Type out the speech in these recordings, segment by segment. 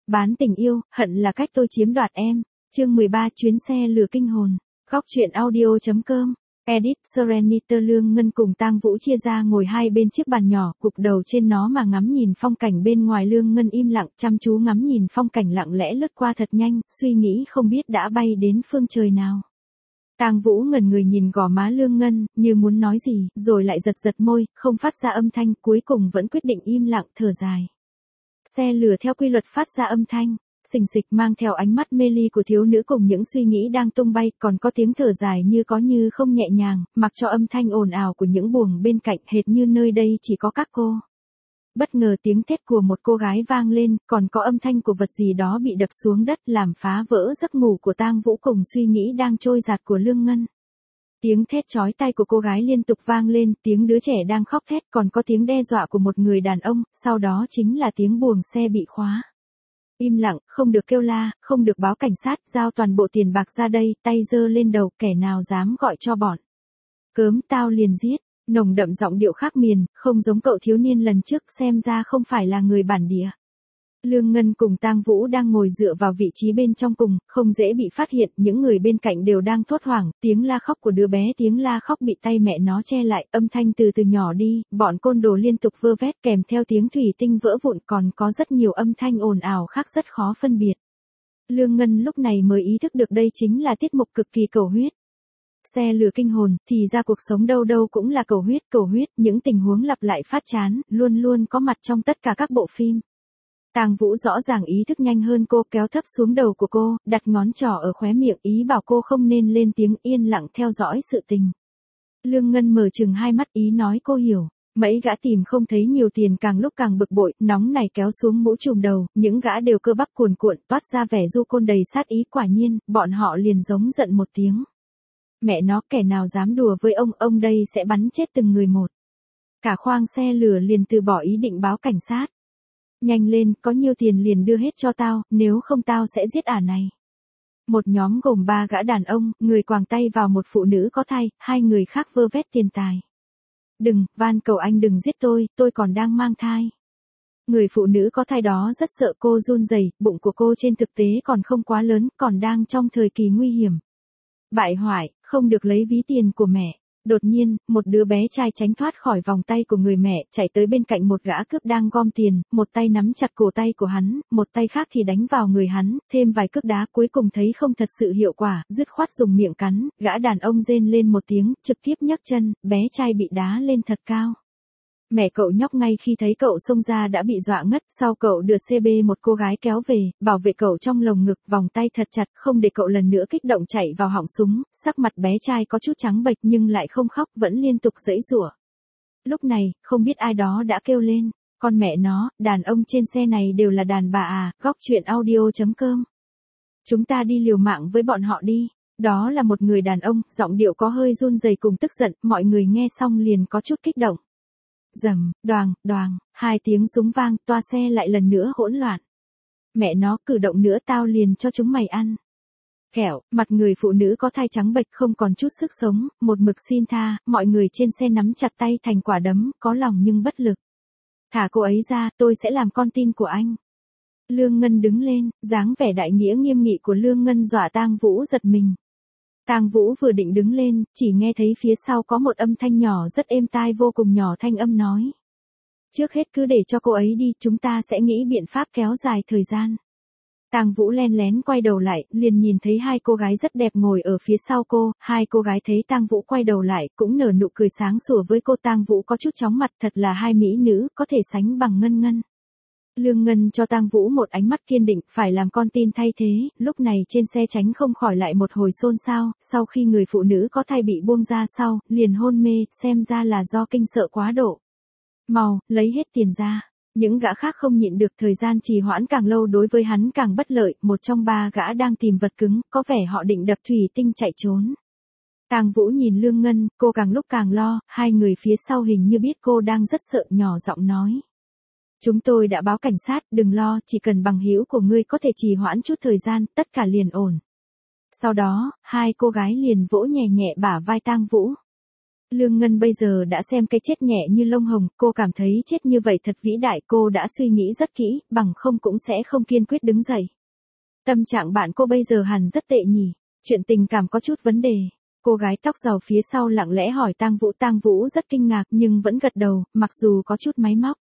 Bán tình yêu, hận là cách tôi chiếm đoạt em. Chương 13 chuyến xe lửa kinh hồn. Góc truyện audio.com. Edit Sereniter Lương Ngân cùng Tang Vũ chia ra ngồi hai bên chiếc bàn nhỏ, gục đầu trên nó mà ngắm nhìn phong cảnh bên ngoài. Lương Ngân im lặng, chăm chú ngắm nhìn phong cảnh lặng lẽ lướt qua thật nhanh, suy nghĩ không biết đã bay đến phương trời nào. Tang Vũ ngẩn người nhìn gò má Lương Ngân, như muốn nói gì, rồi lại giật giật môi, không phát ra âm thanh, cuối cùng vẫn quyết định im lặng, thở dài. Xe lửa theo quy luật phát ra âm thanh, xình xịch mang theo ánh mắt mê ly của thiếu nữ cùng những suy nghĩ đang tung bay, còn có tiếng thở dài như có như không nhẹ nhàng, mặc cho âm thanh ồn ào của những buồng bên cạnh, hệt như nơi đây chỉ có các cô. Bất ngờ tiếng thét của một cô gái vang lên, còn có âm thanh của vật gì đó bị đập xuống đất, làm phá vỡ giấc ngủ của Tang Vũ cùng suy nghĩ đang trôi dạt của Lương Ngân. Tiếng thét chói tai của cô gái liên tục vang lên, tiếng đứa trẻ đang khóc thét, còn có tiếng đe dọa của một người đàn ông, sau đó chính là tiếng buồng xe bị khóa. Im lặng, không được kêu la, không được báo cảnh sát, giao toàn bộ tiền bạc ra đây, tay giơ lên đầu, kẻ nào dám gọi cho bọn cớm tao liền giết. Nồng đậm giọng điệu khác miền, không giống cậu thiếu niên lần trước, xem ra không phải là người bản địa. Lương Ngân cùng Tang Vũ đang ngồi dựa vào vị trí bên trong cùng, không dễ bị phát hiện, những người bên cạnh đều đang thốt hoảng, tiếng la khóc của đứa bé, tiếng la khóc bị tay mẹ nó che lại, âm thanh từ từ nhỏ đi, bọn côn đồ liên tục vơ vét kèm theo tiếng thủy tinh vỡ vụn, còn có rất nhiều âm thanh ồn ào khác rất khó phân biệt. Lương Ngân lúc này mới ý thức được đây chính là tiết mục cực kỳ cầu huyết. Xe lửa kinh hồn, thì ra cuộc sống đâu đâu cũng là cầu huyết, những tình huống lặp lại phát chán, luôn luôn có mặt trong tất cả các bộ phim. Tang Vũ rõ ràng ý thức nhanh hơn cô, kéo thấp xuống đầu của cô, đặt ngón trỏ ở khóe miệng, ý bảo cô không nên lên tiếng, yên lặng theo dõi sự tình. Lương Ngân mở chừng hai mắt, ý nói cô hiểu. Mấy gã tìm không thấy nhiều tiền càng lúc càng bực bội, nóng này kéo xuống mũ trùm đầu, những gã đều cơ bắp cuồn cuộn, toát ra vẻ du côn đầy sát ý, quả nhiên, bọn họ liền giống giận một tiếng. Mẹ nó, kẻ nào dám đùa với ông đây sẽ bắn chết từng người một. Cả khoang xe lửa liền từ bỏ ý định báo cảnh sát. Nhanh lên, có nhiều tiền liền đưa hết cho tao, nếu không tao sẽ giết ả này. Một nhóm gồm 3 gã đàn ông, người quàng tay vào một phụ nữ có thai, 2 người khác vơ vét tiền tài. Đừng, van cầu anh đừng giết tôi còn đang mang thai. Người phụ nữ có thai đó rất sợ, cô run rẩy, bụng của cô trên thực tế còn không quá lớn, còn đang trong thời kỳ nguy hiểm. Bại hoại, không được lấy ví tiền của mẹ. Đột nhiên, một đứa bé trai tránh thoát khỏi vòng tay của người mẹ, chạy tới bên cạnh một gã cướp đang gom tiền, một tay nắm chặt cổ tay của hắn, một tay khác thì đánh vào người hắn, thêm vài cước đá, cuối cùng thấy không thật sự hiệu quả, dứt khoát dùng miệng cắn, gã đàn ông rên lên một tiếng, trực tiếp nhấc chân, bé trai bị đá lên thật cao. Mẹ cậu nhóc ngay khi thấy cậu xông ra đã bị dọa ngất, sau cậu đưa CB một cô gái kéo về, bảo vệ cậu trong lồng ngực, vòng tay thật chặt, không để cậu lần nữa kích động chạy vào họng súng, sắc mặt bé trai có chút trắng bệch nhưng lại không khóc, vẫn liên tục giãy giụa. Lúc này, không biết ai đó đã kêu lên, con mẹ nó, đàn ông trên xe này đều là đàn bà à, góc truyện audio.com. Chúng ta đi liều mạng với bọn họ đi. Đó là một người đàn ông, giọng điệu có hơi run rẩy cùng tức giận, mọi người nghe xong liền có chút kích động. Rầm, đoàng, 2 tiếng súng vang, toa xe lại lần nữa hỗn loạn. Mẹ nó, cử động nữa tao liền cho chúng mày ăn. Kẹo, mặt người phụ nữ có thai trắng bệch không còn chút sức sống, một mực xin tha, mọi người trên xe nắm chặt tay thành quả đấm, có lòng nhưng bất lực. Thả cô ấy ra, tôi sẽ làm con tin của anh. Lương Ngân đứng lên, dáng vẻ đại nghĩa nghiêm nghị của Lương Ngân dọa Tang Vũ giật mình. Tang Vũ vừa định đứng lên, chỉ nghe thấy phía sau có một âm thanh nhỏ rất êm tai, vô cùng nhỏ, thanh âm nói. Trước hết cứ để cho cô ấy đi, chúng ta sẽ nghĩ biện pháp kéo dài thời gian. Tang Vũ len lén quay đầu lại, liền nhìn thấy 2 cô gái rất đẹp ngồi ở phía sau cô, 2 cô gái thấy Tang Vũ quay đầu lại, cũng nở nụ cười sáng sủa với cô. Tang Vũ có chút chóng mặt, thật là 2 mỹ nữ, có thể sánh bằng Ngân Ngân. Lương Ngân cho Tang Vũ một ánh mắt kiên định, phải làm con tin thay thế, lúc này trên xe tránh không khỏi lại một hồi xôn xao, sau khi người phụ nữ có thai bị buông ra sau, liền hôn mê, xem ra là do kinh sợ quá độ. Mau, lấy hết tiền ra. Những gã khác không nhịn được, thời gian trì hoãn càng lâu đối với hắn càng bất lợi, một trong 3 gã đang tìm vật cứng, có vẻ họ định đập thủy tinh chạy trốn. Tang Vũ nhìn Lương Ngân, cô càng lúc càng lo, 2 người phía sau hình như biết cô đang rất sợ, nhỏ giọng nói. Chúng tôi đã báo cảnh sát, đừng lo, chỉ cần bằng hữu của ngươi có thể trì hoãn chút thời gian, tất cả liền ổn. Sau đó, 2 cô gái liền vỗ nhẹ nhẹ bả vai Tang Vũ. Lương Ngân bây giờ đã xem cái chết nhẹ như lông hồng, cô cảm thấy chết như vậy thật vĩ đại, cô đã suy nghĩ rất kỹ, bằng không cũng sẽ không kiên quyết đứng dậy. Tâm trạng bạn cô bây giờ hẳn rất tệ nhỉ, chuyện tình cảm có chút vấn đề. Cô gái tóc rào phía sau lặng lẽ hỏi Tang Vũ rất kinh ngạc nhưng vẫn gật đầu, mặc dù có chút máy móc.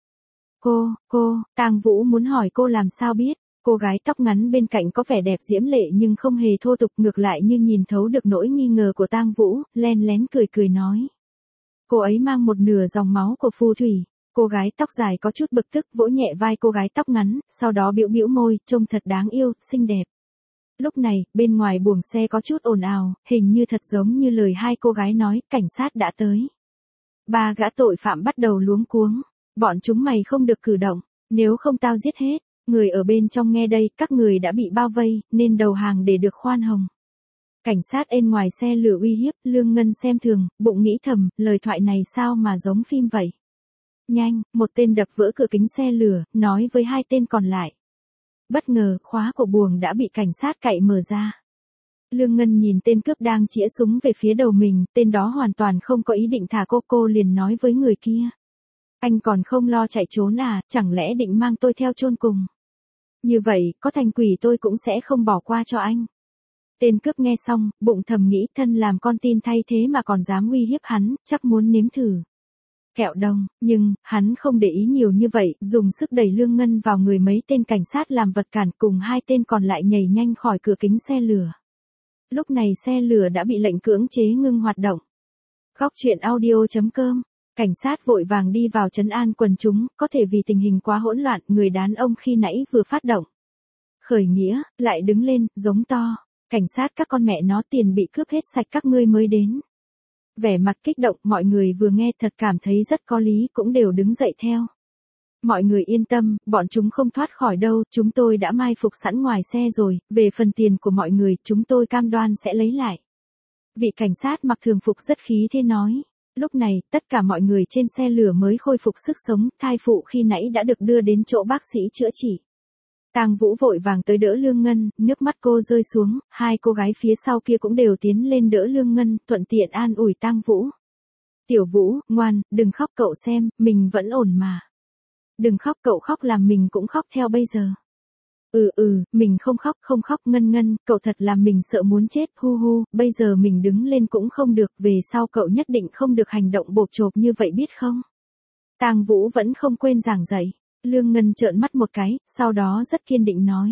Tang Vũ muốn hỏi cô làm sao biết, cô gái tóc ngắn bên cạnh có vẻ đẹp diễm lệ nhưng không hề thô tục, ngược lại như nhìn thấu được nỗi nghi ngờ của Tang Vũ, len lén cười nói. Cô ấy mang một nửa dòng máu của phù thủy. Cô gái tóc dài có chút bực tức vỗ nhẹ vai cô gái tóc ngắn, sau đó bĩu môi, trông thật đáng yêu, xinh đẹp. Lúc này, bên ngoài buồng xe có chút ồn ào, hình như thật giống như lời hai cô gái nói, cảnh sát đã tới. Ba gã tội phạm bắt đầu luống cuống. Bọn chúng mày không được cử động, nếu không tao giết hết. Người ở bên trong nghe đây, các người đã bị bao vây, nên đầu hàng để được khoan hồng. Cảnh sát ên ngoài xe lửa uy hiếp, Lương Ngân xem thường, bụng nghĩ thầm, lời thoại này sao mà giống phim vậy. Nhanh, một tên đập vỡ cửa kính xe lửa, nói với hai tên còn lại. Bất ngờ, khóa của buồng đã bị cảnh sát cậy mở ra. Lương Ngân nhìn tên cướp đang chĩa súng về phía đầu mình, tên đó hoàn toàn không có ý định thả cô liền nói với người kia. Anh còn không lo chạy trốn à, chẳng lẽ định mang tôi theo chôn cùng. Như vậy, có thành quỷ tôi cũng sẽ không bỏ qua cho anh. Tên cướp nghe xong, bụng thầm nghĩ thân làm con tin thay thế mà còn dám uy hiếp hắn, chắc muốn nếm thử. Kẹo đồng, nhưng, hắn không để ý nhiều như vậy, dùng sức đẩy Lương Ngân vào người mấy tên cảnh sát làm vật cản cùng hai tên còn lại nhảy nhanh khỏi cửa kính xe lửa. Lúc này xe lửa đã bị lệnh cưỡng chế ngưng hoạt động. Góc truyện audio.com. Cảnh sát vội vàng đi vào trấn an quần chúng, có thể vì tình hình quá hỗn loạn, người đàn ông khi nãy vừa phát động khởi nghĩa, lại đứng lên, giống to. Cảnh sát các con mẹ nó tiền bị cướp hết sạch các ngươi mới đến. Vẻ mặt kích động, mọi người vừa nghe thật cảm thấy rất có lý cũng đều đứng dậy theo. Mọi người yên tâm, bọn chúng không thoát khỏi đâu, chúng tôi đã mai phục sẵn ngoài xe rồi, về phần tiền của mọi người, chúng tôi cam đoan sẽ lấy lại. Vị cảnh sát mặc thường phục rất khí thế nói. Lúc này, tất cả mọi người trên xe lửa mới khôi phục sức sống, thai phụ khi nãy đã được đưa đến chỗ bác sĩ chữa trị. Tang Vũ vội vàng tới đỡ Lương Ngân, nước mắt cô rơi xuống, hai cô gái phía sau kia cũng đều tiến lên đỡ Lương Ngân, thuận tiện an ủi Tang Vũ. Tiểu Vũ, ngoan, đừng khóc cậu xem, mình vẫn ổn mà. Đừng khóc cậu khóc làm mình cũng khóc theo bây giờ. Mình không khóc Ngân, cậu thật làm mình sợ muốn chết, hu, bây giờ mình đứng lên cũng không được, về sau cậu nhất định không được hành động bộp chộp như vậy biết không? Tang Vũ vẫn không quên giảng dạy. Lương Ngân trợn mắt một cái, sau đó rất kiên định nói.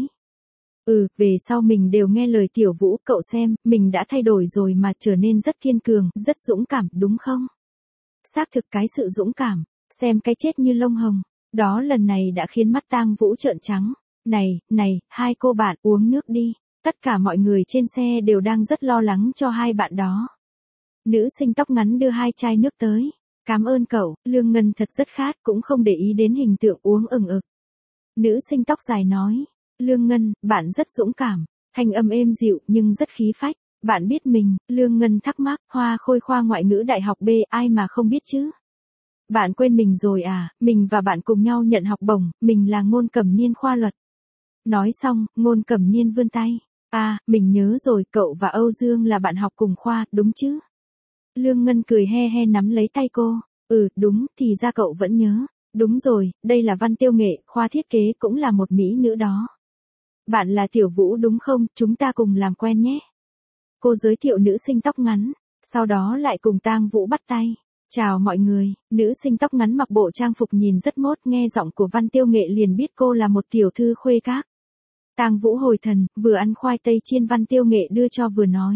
Về sau mình đều nghe lời Tiểu Vũ, cậu xem, mình đã thay đổi rồi mà, trở nên rất kiên cường, rất dũng cảm, đúng không? Xác thực cái sự dũng cảm, xem cái chết như lông hồng, đó lần này đã khiến mắt Tang Vũ trợn trắng. Này, hai cô bạn uống nước đi, tất cả mọi người trên xe đều đang rất lo lắng cho hai bạn đó. Nữ sinh tóc ngắn đưa hai chai nước tới. Cảm ơn cậu, Lương Ngân thật rất khát, cũng không để ý đến hình tượng uống ừng ực. Nữ sinh tóc dài nói, Lương Ngân, bạn rất dũng cảm, thanh âm êm dịu nhưng rất khí phách. Bạn biết mình, Lương Ngân thắc mắc, Hoa Khôi khoa ngoại ngữ đại học B, ai mà không biết chứ? Bạn quên mình rồi à, mình và bạn cùng nhau nhận học bổng, mình là Ngôn Cẩm Niên khoa luật. Nói xong, Ngôn Cẩm Niên vươn tay. Mình nhớ rồi, cậu và Âu Dương là bạn học cùng khoa, đúng chứ? Lương Ngân cười he nắm lấy tay cô. Đúng, thì ra cậu vẫn nhớ. Đúng rồi, đây là Văn Tiêu Nghệ, khoa thiết kế cũng là một mỹ nữ đó. Bạn là Tiểu Vũ đúng không, chúng ta cùng làm quen nhé. Cô giới thiệu nữ sinh tóc ngắn, sau đó lại cùng Tang Vũ bắt tay. Chào mọi người, nữ sinh tóc ngắn mặc bộ trang phục nhìn rất mốt, nghe giọng của Văn Tiêu Nghệ liền biết cô là một tiểu thư khuê các. Tang Vũ hồi thần, vừa ăn khoai tây chiên Văn Tiêu Nghệ đưa cho vừa nói.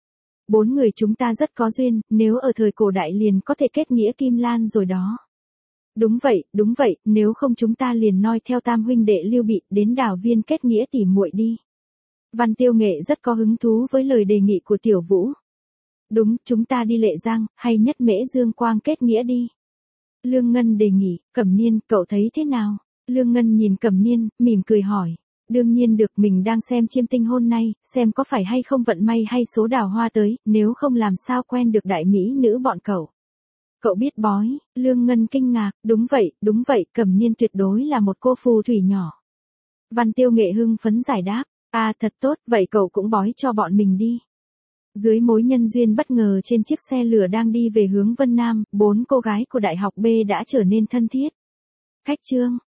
4 người chúng ta rất có duyên, nếu ở thời cổ đại liền có thể kết nghĩa Kim Lan rồi đó. Đúng vậy, nếu không chúng ta liền noi theo tam huynh đệ Lưu Bị đến đảo Viên kết nghĩa tỉ muội đi. Văn Tiêu Nghệ rất có hứng thú với lời đề nghị của Tiểu Vũ. Đúng, chúng ta đi Lệ Giang, hay Nhất Mễ Dương Quang kết nghĩa đi. Lương Ngân đề nghị, Cẩm Niên, cậu thấy thế nào? Lương Ngân nhìn Cẩm Niên, mỉm cười hỏi. Đương nhiên được, mình đang xem chiêm tinh hôn nay, xem có phải hay không vận may hay số đào hoa tới, nếu không làm sao quen được đại mỹ nữ bọn cậu. Cậu biết bói, Lương Ngân kinh ngạc, đúng vậy, Cẩm Niên tuyệt đối là một cô phù thủy nhỏ. Văn Tiêu Nghệ hưng phấn giải đáp, thật tốt, vậy cậu cũng bói cho bọn mình đi. Dưới mối nhân duyên bất ngờ trên chiếc xe lửa đang đi về hướng Vân Nam, 4 cô gái của Đại học B đã trở nên thân thiết. Khách chương.